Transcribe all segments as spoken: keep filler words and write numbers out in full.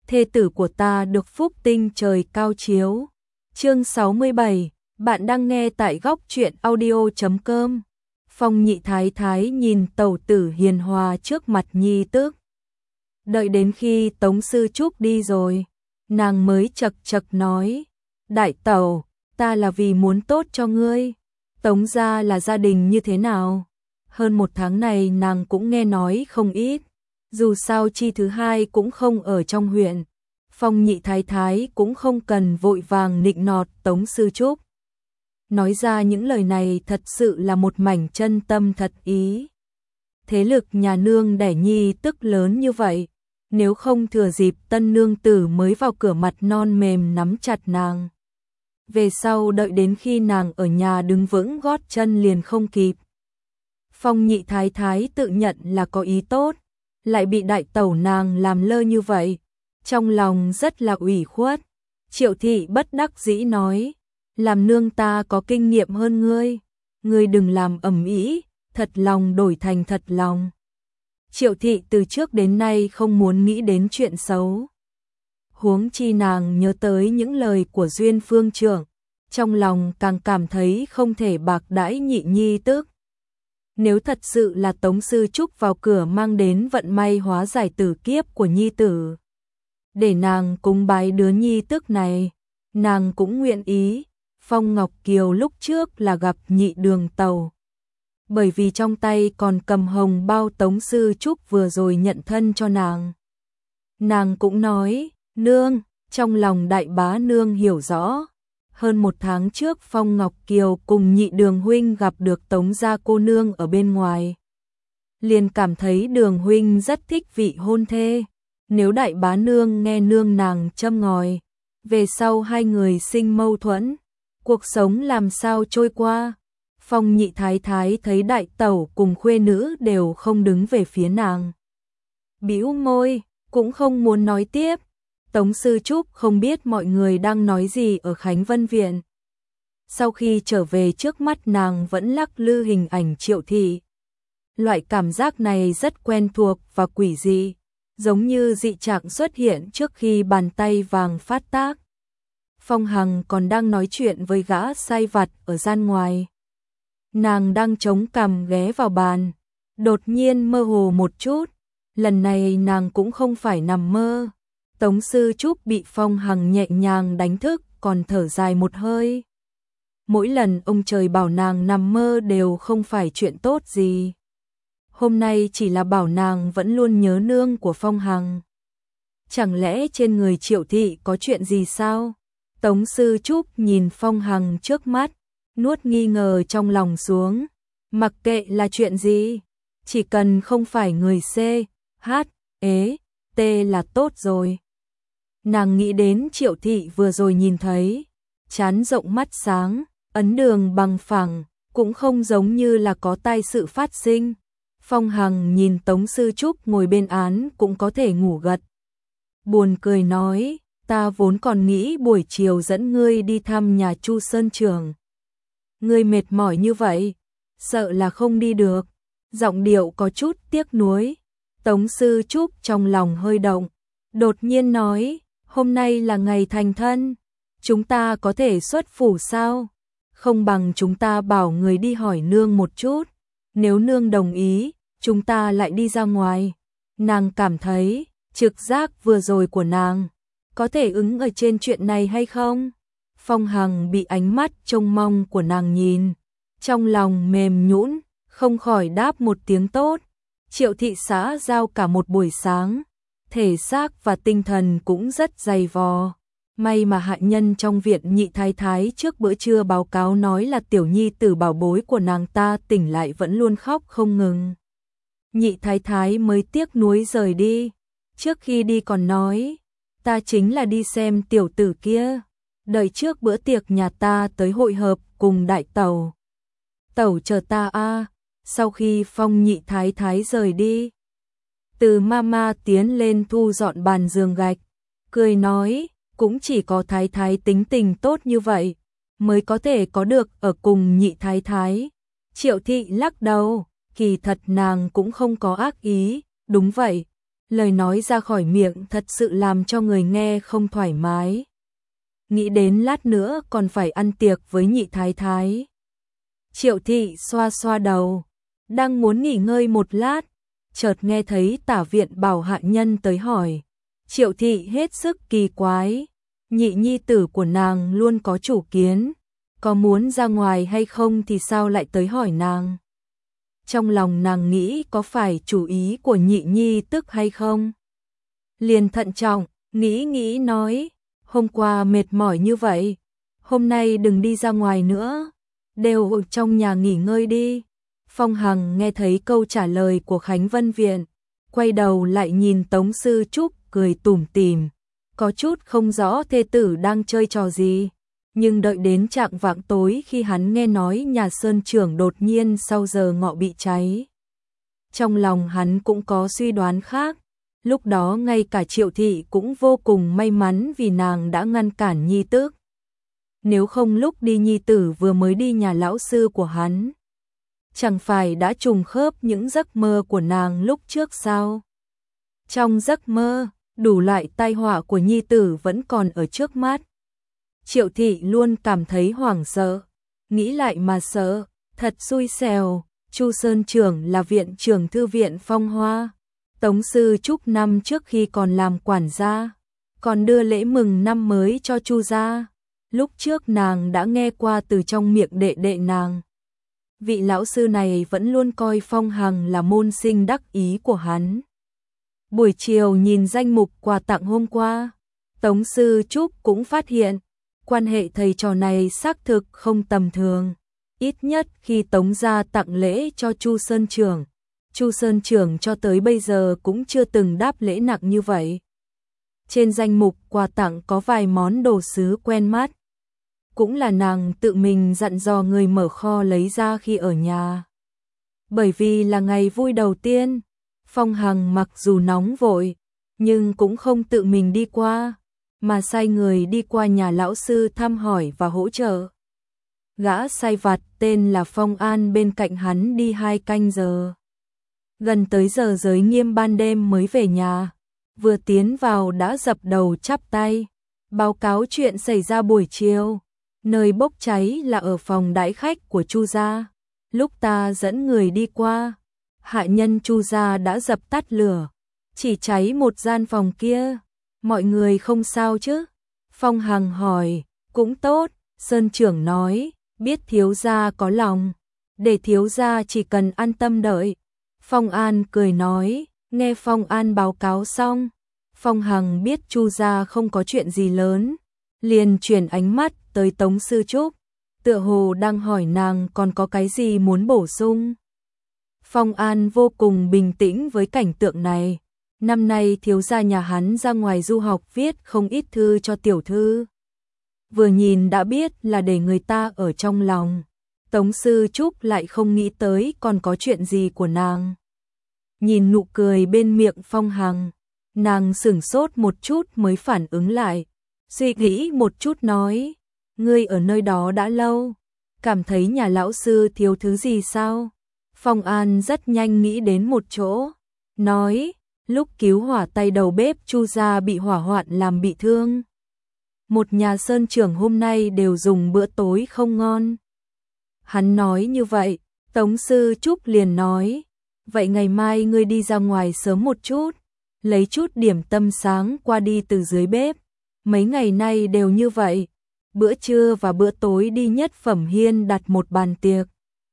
thê tử của ta được phúc tinh trời cao chiếu. Chương sáu mươi bảy, bạn đang nghe tại góc truyện audio chấm com. Phong nhị thái thái nhìn tẩu tử hiền hòa trước mặt nhi tước. Đợi đến khi Tống Sư Trúc đi rồi, nàng mới chật chật nói, đại tẩu, ta là vì muốn tốt cho ngươi. Tống gia là gia đình như thế nào? Hơn một tháng này nàng cũng nghe nói không ít. Dù sao chi thứ hai cũng không ở trong huyện. Phong nhị thái thái cũng không cần vội vàng nịnh nọt Tống Sư Trúc. Nói ra những lời này thật sự là một mảnh chân tâm thật ý. Thế lực nhà nương đẻ nhi tức lớn như vậy, nếu không thừa dịp tân nương tử mới vào cửa mặt non mềm nắm chặt nàng. Về sau đợi đến khi nàng ở nhà đứng vững gót chân liền không kịp. Phong nhị thái thái tự nhận là có ý tốt, lại bị đại tẩu nàng làm lơ như vậy, trong lòng rất là ủy khuất. Triệu thị bất đắc dĩ nói, làm nương ta có kinh nghiệm hơn ngươi, ngươi đừng làm ầm ĩ, thật lòng đổi thành thật lòng. Triệu thị từ trước đến nay không muốn nghĩ đến chuyện xấu. Huống chi nàng nhớ tới những lời của Duyên Phương trưởng, trong lòng càng cảm thấy không thể bạc đãi nhị nhi tức. Nếu thật sự là Tống Sư Trúc vào cửa mang đến vận may hóa giải tử kiếp của nhi tử, để nàng cúng bái đứa nhi tức này, nàng cũng nguyện ý. Phong Ngọc Kiều lúc trước là gặp nhị đường tàu, bởi vì trong tay còn cầm hồng bao Tống Sư Trúc vừa rồi nhận thân cho nàng. Nàng cũng nói, nương, trong lòng đại bá nương hiểu rõ. Hơn một tháng trước Phong Ngọc Kiều cùng nhị đường huynh gặp được Tống gia cô nương ở bên ngoài. Liền cảm thấy đường huynh rất thích vị hôn thê. Nếu đại bá nương nghe nương nàng châm ngòi, về sau hai người sinh mâu thuẫn, cuộc sống làm sao trôi qua. Phong nhị thái thái thấy đại tẩu cùng khuê nữ đều không đứng về phía nàng, bĩu môi, cũng không muốn nói tiếp. Tống Sư Trúc không biết mọi người đang nói gì ở Khánh Vân Viện. Sau khi trở về trước mắt nàng vẫn lắc lư hình ảnh Triệu thị. Loại cảm giác này rất quen thuộc và quỷ dị, giống như dị trạng xuất hiện trước khi bàn tay vàng phát tác. Phong Hằng còn đang nói chuyện với gã sai vặt ở gian ngoài. Nàng đang chống cằm ghé vào bàn, đột nhiên mơ hồ một chút. Lần này nàng cũng không phải nằm mơ. Tống Sư Trúc bị Phong Hằng nhẹ nhàng đánh thức, còn thở dài một hơi. Mỗi lần ông trời bảo nàng nằm mơ đều không phải chuyện tốt gì. Hôm nay chỉ là bảo nàng vẫn luôn nhớ nương của Phong Hằng. Chẳng lẽ trên người Triệu thị có chuyện gì sao? Tống Sư Trúc nhìn Phong Hằng trước mắt, nuốt nghi ngờ trong lòng xuống. Mặc kệ là chuyện gì, chỉ cần không phải người C, H, E, T là tốt rồi. Nàng nghĩ đến Triệu thị vừa rồi nhìn thấy, trán rộng mắt sáng, ấn đường bằng phẳng, cũng không giống như là có tai sự phát sinh. Phong Hằng nhìn Tống Sư Trúc ngồi bên án cũng có thể ngủ gật. Buồn cười nói, ta vốn còn nghĩ buổi chiều dẫn ngươi đi thăm nhà Chu Sơn Trưởng. Ngươi mệt mỏi như vậy, sợ là không đi được. Giọng điệu có chút tiếc nuối. Tống Sư Trúc trong lòng hơi động, đột nhiên nói, hôm nay là ngày thành thân, chúng ta có thể xuất phủ sao? Không bằng chúng ta bảo người đi hỏi nương một chút, nếu nương đồng ý, chúng ta lại đi ra ngoài. Nàng cảm thấy, trực giác vừa rồi của nàng, có thể ứng ở trên chuyện này hay không? Phong Hằng bị ánh mắt trông mong của nàng nhìn, trong lòng mềm nhũn, không khỏi đáp một tiếng tốt. Triệu thị xã giao cả một buổi sáng, thể xác và tinh thần cũng rất dày vò. May mà hạ nhân trong viện nhị thái thái trước bữa trưa báo cáo nói là tiểu nhi tử bảo bối của nàng ta tỉnh lại vẫn luôn khóc không ngừng. Nhị thái thái mới tiếc nuối rời đi, trước khi đi còn nói, ta chính là đi xem tiểu tử kia, đợi trước bữa tiệc nhà ta tới hội hợp cùng đại tẩu. Tẩu chờ ta a. Sau khi Phong nhị thái thái rời đi, Từ mama tiến lên thu dọn bàn giường gạch, cười nói, cũng chỉ có thái thái tính tình tốt như vậy, mới có thể có được ở cùng nhị thái thái. Triệu thị lắc đầu, kỳ thật nàng cũng không có ác ý, đúng vậy, lời nói ra khỏi miệng thật sự làm cho người nghe không thoải mái. Nghĩ đến lát nữa còn phải ăn tiệc với nhị thái thái. Triệu thị xoa xoa đầu, đang muốn nghỉ ngơi một lát, chợt nghe thấy Tả Viện Bảo hạ nhân tới hỏi. Triệu thị hết sức kỳ quái, nhị nhi tử của nàng luôn có chủ kiến, có muốn ra ngoài hay không thì sao lại tới hỏi nàng. Trong lòng nàng nghĩ có phải chủ ý của nhị nhi tức hay không. Liền thận trọng, nghĩ nghĩ nói, hôm qua mệt mỏi như vậy, hôm nay đừng đi ra ngoài nữa, đều ở trong nhà nghỉ ngơi đi. Phong Hằng nghe thấy câu trả lời của Khánh Vân Viện, quay đầu lại nhìn Tống Sư Trúc cười tủm tỉm, có chút không rõ thê tử đang chơi trò gì. Nhưng đợi đến trạng vạng tối khi hắn nghe nói nhà Sơn Trưởng đột nhiên sau giờ ngọ bị cháy, trong lòng hắn cũng có suy đoán khác. Lúc đó ngay cả Triệu thị cũng vô cùng may mắn vì nàng đã ngăn cản nhi tước. Nếu không lúc đi nhi tử vừa mới đi nhà lão sư của hắn, chẳng phải đã trùng khớp những giấc mơ của nàng lúc trước sao? Trong giấc mơ, đủ loại tai họa của nhi tử vẫn còn ở trước mắt. Triệu thị luôn cảm thấy hoảng sợ, nghĩ lại mà sợ, thật xui xẻo. Chu Sơn Trưởng là viện trưởng thư viện Phong Hoa. Tống Sư Trúc năm trước khi còn làm quản gia, còn đưa lễ mừng năm mới cho Chu gia. Lúc trước nàng đã nghe qua từ trong miệng đệ đệ nàng. Vị lão sư này vẫn luôn coi Phong Hằng là môn sinh đắc ý của hắn. Buổi chiều nhìn danh mục quà tặng hôm qua, Tống Sư Trúc cũng phát hiện, quan hệ thầy trò này xác thực không tầm thường. Ít nhất khi Tống gia tặng lễ cho Chu Sơn Trưởng, Chu Sơn Trưởng cho tới bây giờ cũng chưa từng đáp lễ nặng như vậy. Trên danh mục quà tặng có vài món đồ sứ quen mắt, cũng là nàng tự mình dặn dò người mở kho lấy ra khi ở nhà. Bởi vì là ngày vui đầu tiên, Phong Hằng mặc dù nóng vội, nhưng cũng không tự mình đi qua, mà sai người đi qua nhà lão sư thăm hỏi và hỗ trợ. Gã sai vặt tên là Phong An bên cạnh hắn đi hai canh giờ. Gần tới giờ giới nghiêm ban đêm mới về nhà, vừa tiến vào đã dập đầu chắp tay, báo cáo chuyện xảy ra buổi chiều. Nơi bốc cháy là ở phòng đãi khách của Chu gia. Lúc ta dẫn người đi qua, hạ nhân Chu gia đã dập tắt lửa, chỉ cháy một gian phòng kia. Mọi người không sao chứ? Phong Hằng hỏi. Cũng tốt, Sơn Trưởng nói, biết thiếu gia có lòng, để thiếu gia chỉ cần an tâm đợi. Phong An cười nói. Nghe Phong An báo cáo xong, Phong Hằng biết Chu gia không có chuyện gì lớn, liền chuyển ánh mắt tới Tống Sư Trúc, tựa hồ đang hỏi nàng còn có cái gì muốn bổ sung. Phong An vô cùng bình tĩnh với cảnh tượng này. Năm nay thiếu gia nhà hắn ra ngoài du học viết không ít thư cho tiểu thư. Vừa nhìn đã biết là để người ta ở trong lòng. Tống Sư Trúc lại không nghĩ tới còn có chuyện gì của nàng. Nhìn nụ cười bên miệng Phong Hằng, nàng sửng sốt một chút mới phản ứng lại. Suy nghĩ một chút nói, ngươi ở nơi đó đã lâu, cảm thấy nhà lão sư thiếu thứ gì sao? Phong An rất nhanh nghĩ đến một chỗ, nói, lúc cứu hỏa tay đầu bếp Chu gia bị hỏa hoạn làm bị thương. Một nhà Sơn Trưởng hôm nay đều dùng bữa tối không ngon. Hắn nói như vậy, Tống Sư Trúc liền nói, vậy ngày mai ngươi đi ra ngoài sớm một chút, lấy chút điểm tâm sáng qua đi từ dưới bếp. Mấy ngày nay đều như vậy, bữa trưa và bữa tối đi Nhất Phẩm Hiên đặt một bàn tiệc.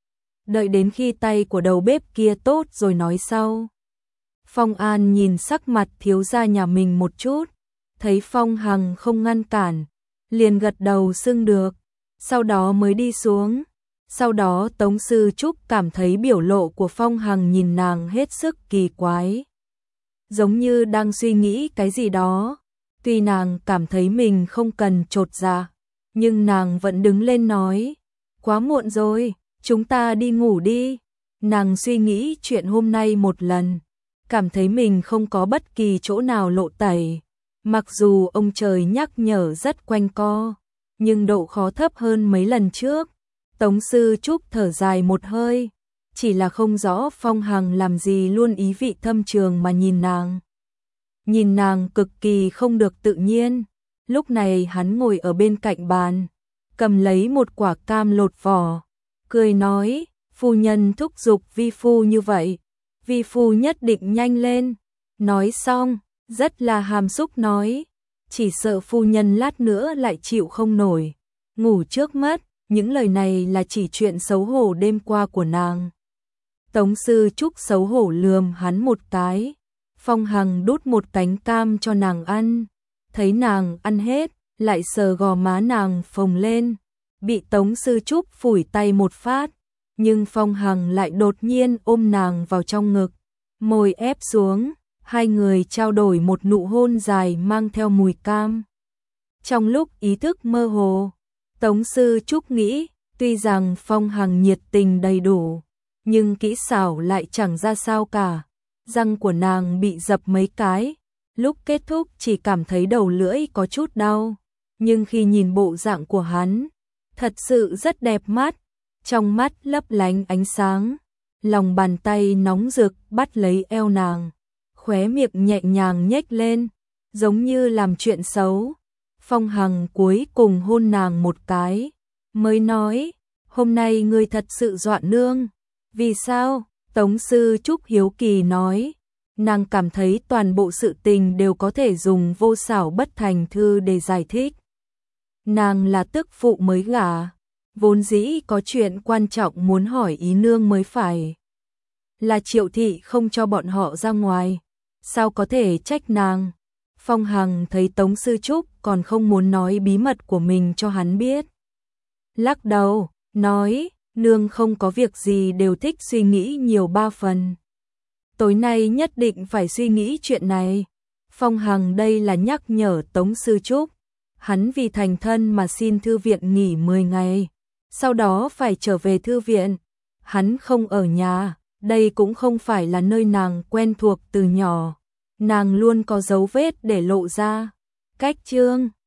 Đợi đến khi tay của đầu bếp kia tốt rồi nói sau. Phong An nhìn sắc mặt thiếu gia nhà mình một chút, thấy Phong Hằng không ngăn cản, liền gật đầu xưng được, sau đó mới đi xuống. Sau đó Tống Sư Trúc cảm thấy biểu lộ của Phong Hằng nhìn nàng hết sức kỳ quái, giống như đang suy nghĩ cái gì đó. Tuy nàng cảm thấy mình không cần chột dạ, nhưng nàng vẫn đứng lên nói, quá muộn rồi, chúng ta đi ngủ đi. Nàng suy nghĩ chuyện hôm nay một lần, cảm thấy mình không có bất kỳ chỗ nào lộ tẩy. Mặc dù ông trời nhắc nhở rất quanh co, nhưng độ khó thấp hơn mấy lần trước. Tống Sư Trúc thở dài một hơi, chỉ là không rõ Phong Hằng làm gì luôn ý vị thâm trường mà nhìn nàng. nhìn nàng cực kỳ không được tự nhiên. Lúc này hắn ngồi ở bên cạnh bàn, cầm lấy một quả cam lột vỏ, cười nói, phu nhân thúc giục vi phu như vậy, vi phu nhất định nhanh lên. Nói xong, rất là hàm xúc nói, chỉ sợ phu nhân lát nữa lại chịu không nổi, ngủ trước mất. Những lời này là chỉ chuyện xấu hổ đêm qua của nàng. Tống Sư Trúc xấu hổ lườm hắn một cái. Phong Hằng đút một cánh cam cho nàng ăn, thấy nàng ăn hết, lại sờ gò má nàng phồng lên, bị Tống Sư Trúc phủi tay một phát, nhưng Phong Hằng lại đột nhiên ôm nàng vào trong ngực, môi ép xuống, hai người trao đổi một nụ hôn dài mang theo mùi cam. Trong lúc ý thức mơ hồ, Tống Sư Trúc nghĩ, tuy rằng Phong Hằng nhiệt tình đầy đủ, nhưng kỹ xảo lại chẳng ra sao cả. Răng của nàng bị dập mấy cái, lúc kết thúc chỉ cảm thấy đầu lưỡi có chút đau, nhưng khi nhìn bộ dạng của hắn, thật sự rất đẹp mắt, trong mắt lấp lánh ánh sáng, lòng bàn tay nóng rực bắt lấy eo nàng, khóe miệng nhẹ nhàng nhếch lên, giống như làm chuyện xấu. Phong Hằng cuối cùng hôn nàng một cái, mới nói, hôm nay ngươi thật sự dọa nương. Vì sao? Tống Sư Trúc hiếu kỳ nói, nàng cảm thấy toàn bộ sự tình đều có thể dùng vô xảo bất thành thư để giải thích. Nàng là tức phụ mới gả, vốn dĩ có chuyện quan trọng muốn hỏi ý nương mới phải. Là Triệu thị không cho bọn họ ra ngoài, sao có thể trách nàng? Phong Hằng thấy Tống Sư Trúc còn không muốn nói bí mật của mình cho hắn biết. Lắc đầu, nói, nương không có việc gì đều thích suy nghĩ nhiều ba phần. Tối nay nhất định phải suy nghĩ chuyện này. Phong Hằng đây là nhắc nhở Tống Sư Trúc. Hắn vì thành thân mà xin thư viện nghỉ mười ngày. Sau đó phải trở về thư viện. Hắn không ở nhà, đây cũng không phải là nơi nàng quen thuộc từ nhỏ. Nàng luôn có dấu vết để lộ ra. Cách chương